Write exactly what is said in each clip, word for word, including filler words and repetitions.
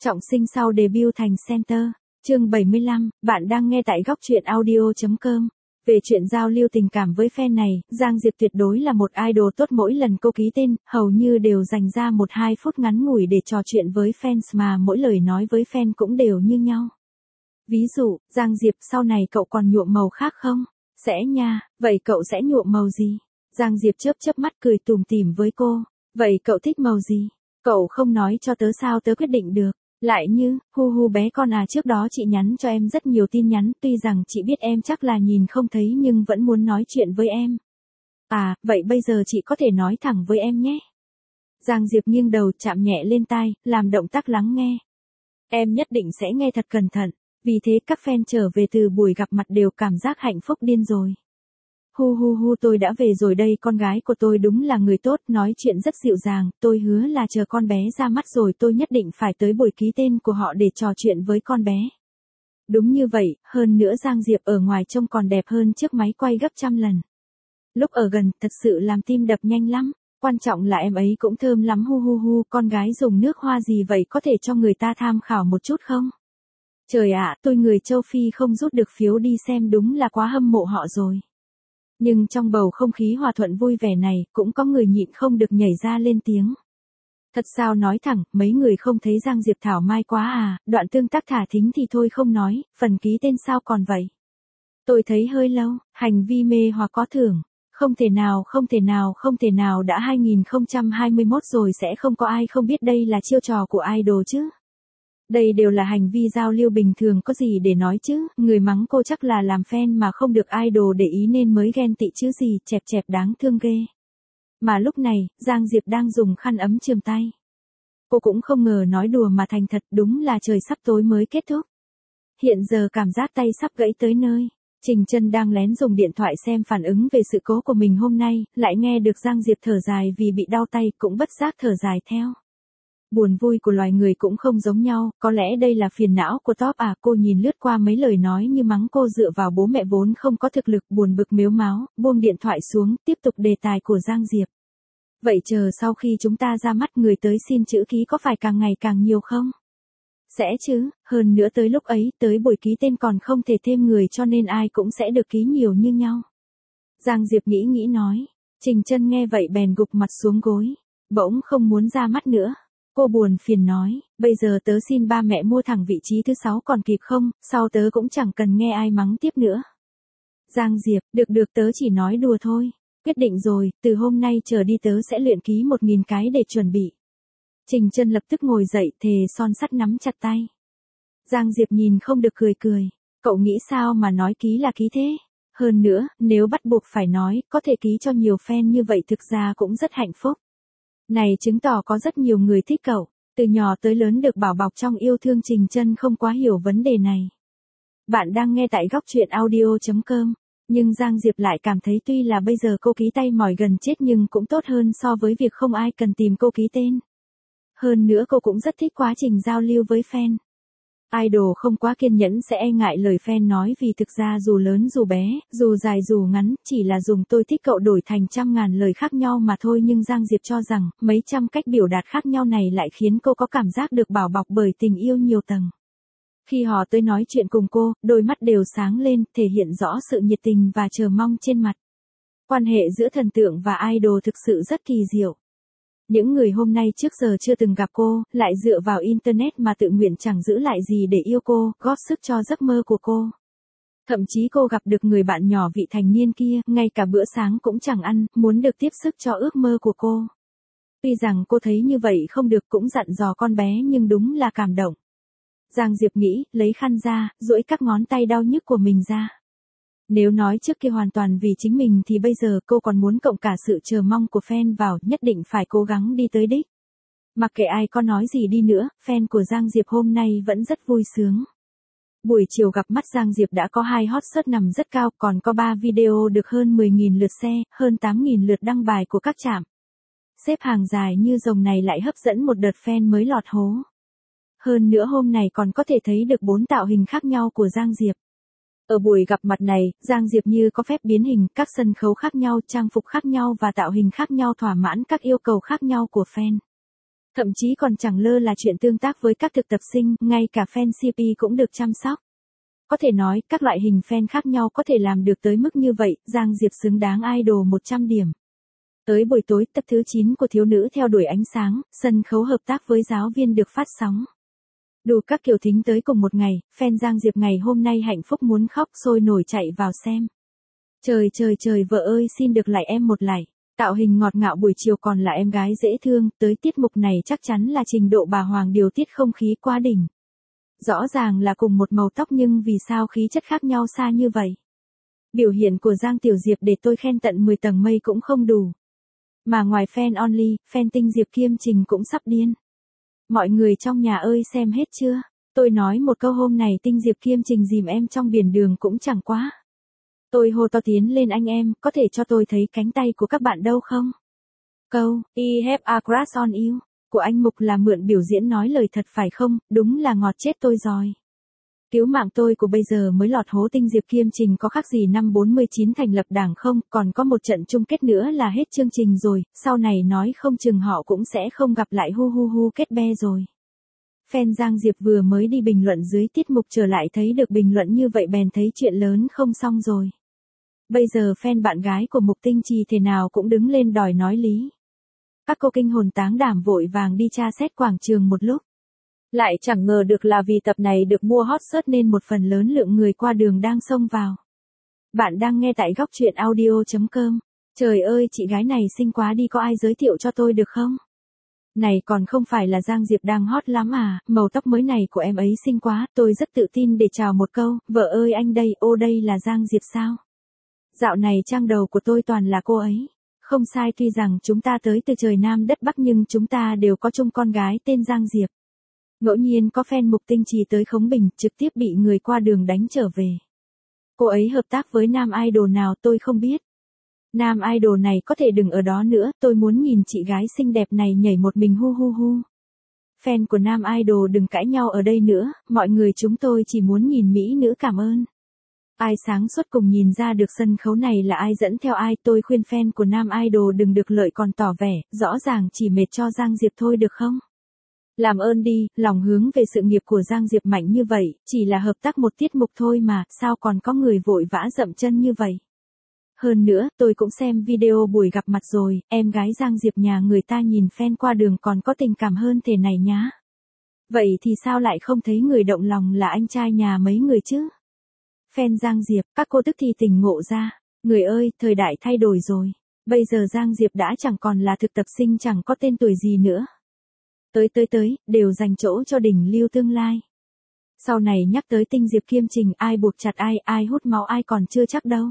Trọng sinh sau debut thành center. Chương bảy mươi lăm, bạn đang nghe tại góc truyện audio chấm com. Về chuyện giao lưu tình cảm với fan này, Giang Diệp tuyệt đối là một idol tốt, mỗi lần cô ký tên, hầu như đều dành ra một hai phút ngắn ngủi để trò chuyện với fans mà mỗi lời nói với fan cũng đều như nhau. Ví dụ, Giang Diệp, sau này cậu còn nhuộm màu khác không? Sẽ nha, vậy cậu sẽ nhuộm màu gì? Giang Diệp chớp chớp mắt cười tủm tỉm với cô. Vậy cậu thích màu gì? Cậu không nói cho tớ sao tớ quyết định được. Lại như, hu hu bé con à, trước đó chị nhắn cho em rất nhiều tin nhắn, tuy rằng chị biết em chắc là nhìn không thấy nhưng vẫn muốn nói chuyện với em. À, vậy bây giờ chị có thể nói thẳng với em nhé. Giang Diệp nghiêng đầu chạm nhẹ lên tai, làm động tác lắng nghe. Em nhất định sẽ nghe thật cẩn thận, vì thế các fan trở về từ buổi gặp mặt đều cảm giác hạnh phúc điên rồi. Hu hu hu, tôi đã về rồi đây, con gái của tôi đúng là người tốt, nói chuyện rất dịu dàng, tôi hứa là chờ con bé ra mắt rồi tôi nhất định phải tới buổi ký tên của họ để trò chuyện với con bé. Đúng như vậy, hơn nữa Giang Diệp ở ngoài trông còn đẹp hơn chiếc máy quay gấp trăm lần. Lúc ở gần, thật sự làm tim đập nhanh lắm, quan trọng là em ấy cũng thơm lắm. Hu hu hu, con gái dùng nước hoa gì vậy, có thể cho người ta tham khảo một chút không? Trời ạ, tôi người châu Phi không rút được phiếu đi xem, đúng là quá hâm mộ họ rồi. Nhưng trong bầu không khí hòa thuận vui vẻ này, cũng có người nhịn không được nhảy ra lên tiếng. Thật sao nói thẳng, mấy người không thấy Giang Diệp thảo mai quá à, đoạn tương tác thả thính thì thôi không nói, phần ký tên sao còn vậy? Tôi thấy hơi lâu, hành vi mê hoặc có thưởng. Không thể nào, không thể nào, không thể nào, đã hai nghìn không trăm hai mươi mốt rồi sẽ không có ai không biết đây là chiêu trò của idol chứ. Đây đều là hành vi giao lưu bình thường, có gì để nói chứ, người mắng cô chắc là làm fan mà không được idol để ý nên mới ghen tị chứ gì, chẹp chẹp đáng thương ghê. Mà lúc này, Giang Diệp đang dùng khăn ấm chườm tay. Cô cũng không ngờ nói đùa mà thành thật, đúng là trời sắp tối mới kết thúc. Hiện giờ cảm giác tay sắp gãy tới nơi. Trình Chân đang lén dùng điện thoại xem phản ứng về sự cố của mình hôm nay, lại nghe được Giang Diệp thở dài vì bị đau tay, cũng bất giác thở dài theo. Buồn vui của loài người cũng không giống nhau, có lẽ đây là phiền não của Top à. Cô nhìn lướt qua mấy lời nói như mắng cô dựa vào bố mẹ vốn không có thực lực, buồn bực mếu máo, buông điện thoại xuống, tiếp tục đề tài của Giang Diệp. Vậy chờ sau khi chúng ta ra mắt người tới xin chữ ký có phải càng ngày càng nhiều không? Sẽ chứ, hơn nữa tới lúc ấy, tới buổi ký tên còn không thể thêm người cho nên ai cũng sẽ được ký nhiều như nhau. Giang Diệp nghĩ nghĩ nói. Trình Chân nghe vậy bèn gục mặt xuống gối, bỗng không muốn ra mắt nữa. Cô buồn phiền nói, bây giờ tớ xin ba mẹ mua thẳng vị trí thứ sáu còn kịp không, sau tớ cũng chẳng cần nghe ai mắng tiếp nữa. Giang Diệp, được được, tớ chỉ nói đùa thôi. Quyết định rồi, từ hôm nay trở đi tớ sẽ luyện ký một nghìn cái để chuẩn bị. Trình Chân lập tức ngồi dậy, thề son sắt nắm chặt tay. Giang Diệp nhìn không được cười cười, cậu nghĩ sao mà nói ký là ký thế? Hơn nữa, nếu bắt buộc phải nói, có thể ký cho nhiều fan như vậy thực ra cũng rất hạnh phúc. Này chứng tỏ có rất nhiều người thích cậu, từ nhỏ tới lớn được bảo bọc trong yêu thương. Trình Chân không quá hiểu vấn đề này. Bạn đang nghe tại góc truyện audio chấm com, nhưng Giang Diệp lại cảm thấy tuy là bây giờ cô ký tay mỏi gần chết nhưng cũng tốt hơn so với việc không ai cần tìm cô ký tên. Hơn nữa cô cũng rất thích quá trình giao lưu với fan. Idol không quá kiên nhẫn sẽ e ngại lời fan nói vì thực ra dù lớn dù bé, dù dài dù ngắn, chỉ là dùng tôi thích cậu đổi thành trăm ngàn lời khác nhau mà thôi. Nhưng Giang Diệp cho rằng, mấy trăm cách biểu đạt khác nhau này lại khiến cô có cảm giác được bảo bọc bởi tình yêu nhiều tầng. Khi họ tới nói chuyện cùng cô, đôi mắt đều sáng lên, thể hiện rõ sự nhiệt tình và chờ mong trên mặt. Quan hệ giữa thần tượng và idol thực sự rất kỳ diệu. Những người hôm nay trước giờ chưa từng gặp cô, lại dựa vào Internet mà tự nguyện chẳng giữ lại gì để yêu cô, góp sức cho giấc mơ của cô. Thậm chí cô gặp được người bạn nhỏ vị thành niên kia, ngay cả bữa sáng cũng chẳng ăn, muốn được tiếp sức cho ước mơ của cô. Tuy rằng cô thấy như vậy không được cũng dặn dò con bé nhưng đúng là cảm động. Giang Diệp nghĩ, lấy khăn ra, duỗi các ngón tay đau nhức của mình ra. Nếu nói trước kia hoàn toàn vì chính mình thì bây giờ cô còn muốn cộng cả sự chờ mong của fan vào, nhất định phải cố gắng đi tới đích. Mặc kệ ai có nói gì đi nữa, fan của Giang Diệp hôm nay vẫn rất vui sướng. Buổi chiều gặp mắt Giang Diệp đã có hai hot search nằm rất cao, còn có ba video được hơn mười nghìn lượt share, hơn tám nghìn lượt đăng bài của các trạm. Xếp hàng dài như rồng này lại hấp dẫn một đợt fan mới lọt hố. Hơn nữa hôm này còn có thể thấy được bốn tạo hình khác nhau của Giang Diệp. Ở buổi gặp mặt này, Giang Diệp như có phép biến hình, các sân khấu khác nhau, trang phục khác nhau và tạo hình khác nhau thỏa mãn các yêu cầu khác nhau của fan. Thậm chí còn chẳng lơ là chuyện tương tác với các thực tập sinh, ngay cả fan xê pê cũng được chăm sóc. Có thể nói, các loại hình fan khác nhau có thể làm được tới mức như vậy, Giang Diệp xứng đáng idol một trăm điểm. Tới buổi tối, tập thứ chín của Thiếu nữ theo đuổi ánh sáng, sân khấu hợp tác với giáo viên được phát sóng. Đủ các kiểu thính tới cùng một ngày, fan Giang Diệp ngày hôm nay hạnh phúc muốn khóc sôi nổi chạy vào xem. Trời trời trời vợ ơi xin được lại em một lại. Tạo hình ngọt ngạo buổi chiều còn là em gái dễ thương, tới tiết mục này chắc chắn là trình độ bà Hoàng điều tiết không khí quá đỉnh. Rõ ràng là cùng một màu tóc nhưng vì sao khí chất khác nhau xa như vậy? Biểu hiện của Giang Tiểu Diệp để tôi khen tận mười tầng mây cũng không đủ. Mà ngoài fan only, fan tinh Diệp Kiêm Trình cũng sắp điên. Mọi người trong nhà ơi xem hết chưa? Tôi nói một câu hôm này tinh Diệp Kiêm Trình dìm em trong biển đường cũng chẳng quá. Tôi hô to tiến lên anh em, có thể cho tôi thấy cánh tay của các bạn đâu không? Câu, I have a crush on you, của anh Mục là mượn biểu diễn nói lời thật phải không, đúng là ngọt chết tôi rồi. Cứu mạng tôi của bây giờ mới lọt hố tinh Diệp Kiêm Trình có khác gì năm bốn mươi chín thành lập đảng không, còn có một trận chung kết nữa là hết chương trình rồi, sau này nói không chừng họ cũng sẽ không gặp lại hu hu hu kết be rồi. Fan Giang Diệp vừa mới đi bình luận dưới tiết mục trở lại thấy được bình luận như vậy bèn thấy chuyện lớn không xong rồi. Bây giờ fan bạn gái của Mục Tinh Trì thế nào cũng đứng lên đòi nói lý. Các cô kinh hồn táng đảm vội vàng đi tra xét quảng trường một lúc. Lại chẳng ngờ được là vì tập này được mua hot search nên một phần lớn lượng người qua đường đang xông vào. Bạn đang nghe tại góc truyện audio chấm com. Trời ơi chị gái này xinh quá đi có ai giới thiệu cho tôi được không? Này còn không phải là Giang Diệp đang hot lắm à, màu tóc mới này của em ấy xinh quá, tôi rất tự tin để chào một câu, vợ ơi anh đây, ô đây là Giang Diệp sao? Dạo này trang đầu của tôi toàn là cô ấy. Không sai tuy rằng chúng ta tới từ trời Nam đất Bắc nhưng chúng ta đều có chung con gái tên Giang Diệp. Ngẫu nhiên có fan Mục Tinh Trì tới Khống Bình trực tiếp bị người qua đường đánh trở về. Cô ấy hợp tác với nam idol nào tôi không biết. Nam idol này có thể đừng ở đó nữa, tôi muốn nhìn chị gái xinh đẹp này nhảy một mình hu hu hu. Fan của nam idol đừng cãi nhau ở đây nữa, mọi người chúng tôi chỉ muốn nhìn mỹ nữ cảm ơn. Ai sáng suốt cùng nhìn ra được sân khấu này là ai dẫn theo ai, tôi khuyên fan của nam idol đừng được lợi còn tỏ vẻ, rõ ràng chỉ mệt cho Giang Diệp thôi được không? Làm ơn đi, lòng hướng về sự nghiệp của Giang Diệp mạnh như vậy, chỉ là hợp tác một tiết mục thôi mà, sao còn có người vội vã dậm chân như vậy? Hơn nữa, tôi cũng xem video buổi gặp mặt rồi, em gái Giang Diệp nhà người ta nhìn fan qua đường còn có tình cảm hơn thế này nhá. Vậy thì sao lại không thấy người động lòng là anh trai nhà mấy người chứ? Fan Giang Diệp, các cô tức thì tỉnh ngộ ra, người ơi, thời đại thay đổi rồi. Bây giờ Giang Diệp đã chẳng còn là thực tập sinh chẳng có tên tuổi gì nữa. Tới tới tới, đều dành chỗ cho đỉnh lưu tương lai. Sau này nhắc tới tinh Diệp Kiêm Trình ai buộc chặt ai, ai hút máu ai còn chưa chắc đâu.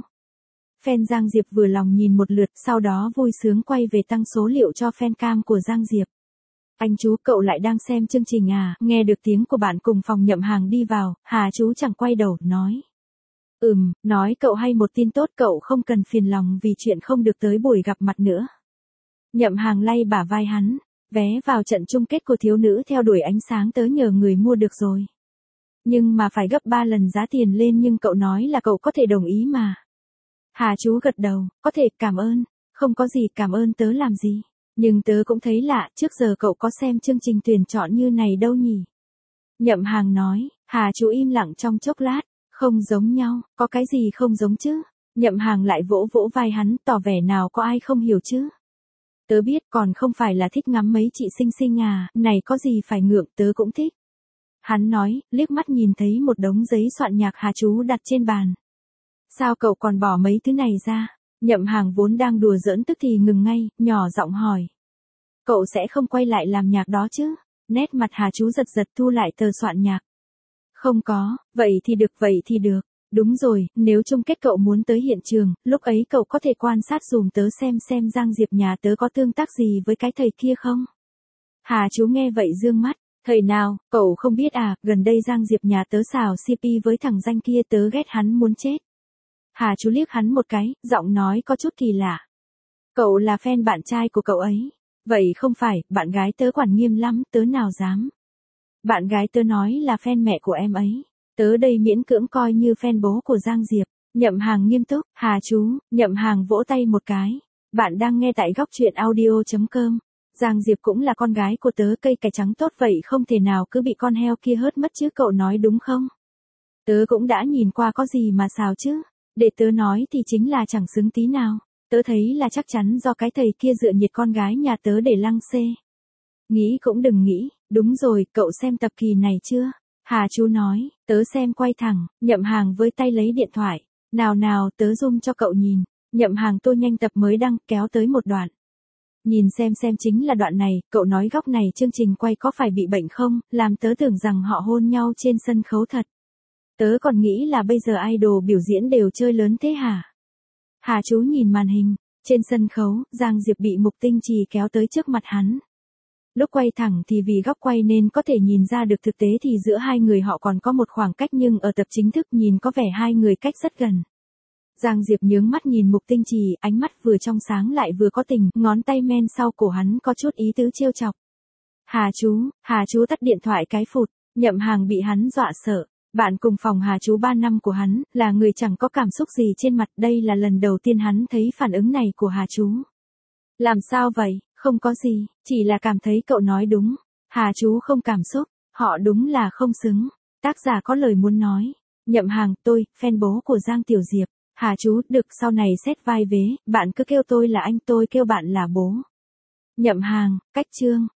Fan Giang Diệp vừa lòng nhìn một lượt, sau đó vui sướng quay về tăng số liệu cho fan cam của Giang Diệp. Anh chú cậu lại đang xem chương trình à, nghe được tiếng của bạn cùng phòng Nhậm Hàng đi vào, Hà chú chẳng quay đầu, nói. Ừm, nói cậu hay một tin tốt cậu không cần phiền lòng vì chuyện không được tới buổi gặp mặt nữa. Nhậm Hàng lay bả vai hắn, vé vào trận chung kết của thiếu nữ theo đuổi ánh sáng tớ nhờ người mua được rồi. Nhưng mà phải gấp ba lần giá tiền lên nhưng cậu nói là cậu có thể đồng ý mà. Hà chú gật đầu, có thể cảm ơn, không có gì cảm ơn tớ làm gì. Nhưng tớ cũng thấy lạ, trước giờ cậu có xem chương trình tuyển chọn như này đâu nhỉ? Nhậm Hàng nói, Hà chú im lặng trong chốc lát, không giống nhau, có cái gì không giống chứ? Nhậm Hàng lại vỗ vỗ vai hắn, tỏ vẻ nào có ai không hiểu chứ? Tớ biết còn không phải là thích ngắm mấy chị xinh xinh à, này có gì phải ngượng tớ cũng thích. Hắn nói, liếc mắt nhìn thấy một đống giấy soạn nhạc Hà chú đặt trên bàn. Sao cậu còn bỏ mấy thứ này ra? Nhậm Hàng vốn đang đùa giỡn tức thì ngừng ngay, nhỏ giọng hỏi. Cậu sẽ không quay lại làm nhạc đó chứ? Nét mặt Hà chú giật giật thu lại tờ soạn nhạc. Không có, vậy thì được vậy thì được. Đúng rồi, nếu chung kết cậu muốn tới hiện trường, lúc ấy cậu có thể quan sát dùm tớ xem xem Giang Diệp nhà tớ có tương tác gì với cái thầy kia không? Hà chú nghe vậy dương mắt, thầy nào, cậu không biết à, gần đây Giang Diệp nhà tớ xào xê pê với thằng danh kia tớ ghét hắn muốn chết. Hà chú liếc hắn một cái, giọng nói có chút kỳ lạ. Cậu là fan bạn trai của cậu ấy. Vậy không phải, bạn gái tớ quản nghiêm lắm, tớ nào dám. Bạn gái tớ nói là fan mẹ của em ấy. Tớ đây miễn cưỡng coi như fan bố của Giang Diệp. Nhậm Hàng nghiêm túc, Hà chú, Nhậm Hàng vỗ tay một cái. Bạn đang nghe tại góc truyện audio chấm com. Giang Diệp cũng là con gái của tớ, cây cải trắng tốt vậy không thể nào cứ bị con heo kia hớt mất chứ, cậu nói đúng không? Tớ cũng đã nhìn qua, có gì mà xào chứ, để tớ nói thì chính là chẳng xứng tí nào, tớ thấy là chắc chắn do cái thầy kia dựa nhiệt con gái nhà tớ để lăng xê. Nghĩ cũng đừng nghĩ, đúng rồi, cậu xem tập kỳ này chưa? Hà chú nói, tớ xem quay thẳng, Nhậm Hàng với tay lấy điện thoại, nào nào tớ zoom cho cậu nhìn, Nhậm Hàng tô nhanh tập mới đăng, kéo tới một đoạn. Nhìn xem xem chính là đoạn này, cậu nói góc này chương trình quay có phải bị bệnh không, làm tớ tưởng rằng họ hôn nhau trên sân khấu thật. Tớ còn nghĩ là bây giờ idol biểu diễn đều chơi lớn thế hả? Hà chú nhìn màn hình, trên sân khấu, Giang Diệp bị Mục Tinh Trì kéo tới trước mặt hắn. Lúc quay thẳng thì vì góc quay nên có thể nhìn ra được, thực tế thì giữa hai người họ còn có một khoảng cách, nhưng ở tập chính thức nhìn có vẻ hai người cách rất gần. Giang Diệp nhướng mắt nhìn Mục Tinh Trì, ánh mắt vừa trong sáng lại vừa có tình, ngón tay men sau cổ hắn có chút ý tứ trêu chọc. Hà chú, Hà chú tắt điện thoại cái phụt, Nhậm Hàng bị hắn dọa sợ. Bạn cùng phòng Hà chú ba năm của hắn, là người chẳng có cảm xúc gì trên mặt, đây là lần đầu tiên hắn thấy phản ứng này của Hà chú. Làm sao vậy, không có gì, chỉ là cảm thấy cậu nói đúng. Hà chú không cảm xúc, họ đúng là không xứng. Tác giả có lời muốn nói. Nhậm Hàng, tôi, fan bố của Giang Tiểu Diệp. Hà chú, được, sau này xét vai vế, bạn cứ kêu tôi là anh, tôi kêu bạn là bố. Nhậm Hàng, cách chương.